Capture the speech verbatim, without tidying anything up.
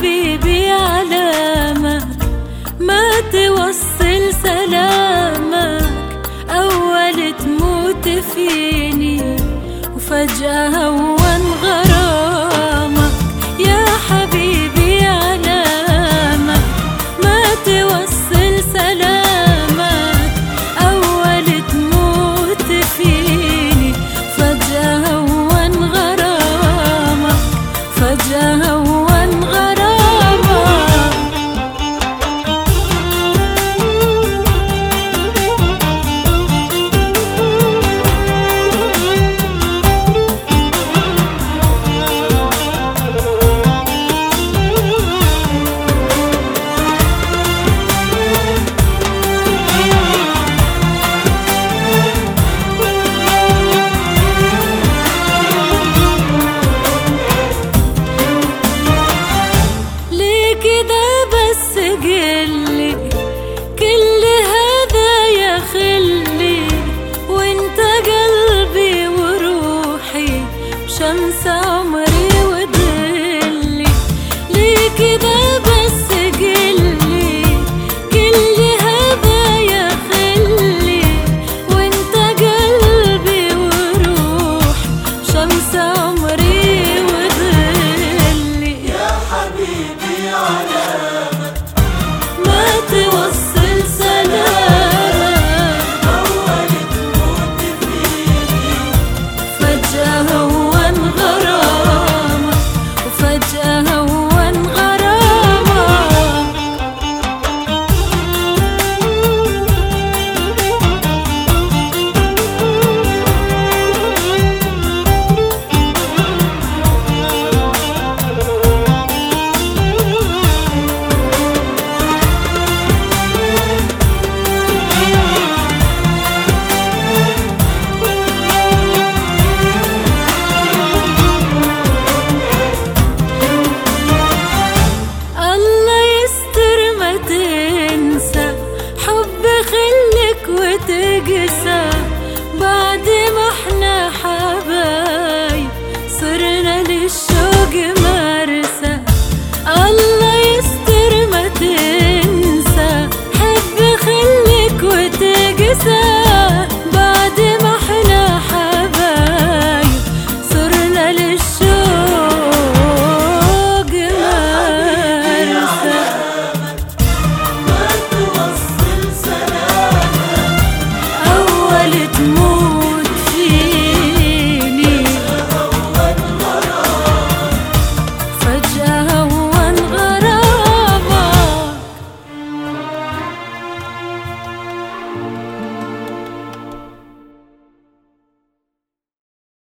حبيبي علامك ما توصل سلامك، أول تموت فيني وفجأة هون غرامك. يا حبيبي علامك ما توصل سلامك، أول تموت فيني فجأة هون غرامك، فجأة هون غرامك. كده بس قلي كل هذا يا خلي، وانت قلبي وروحي شمس عمري وظلي. ليه كده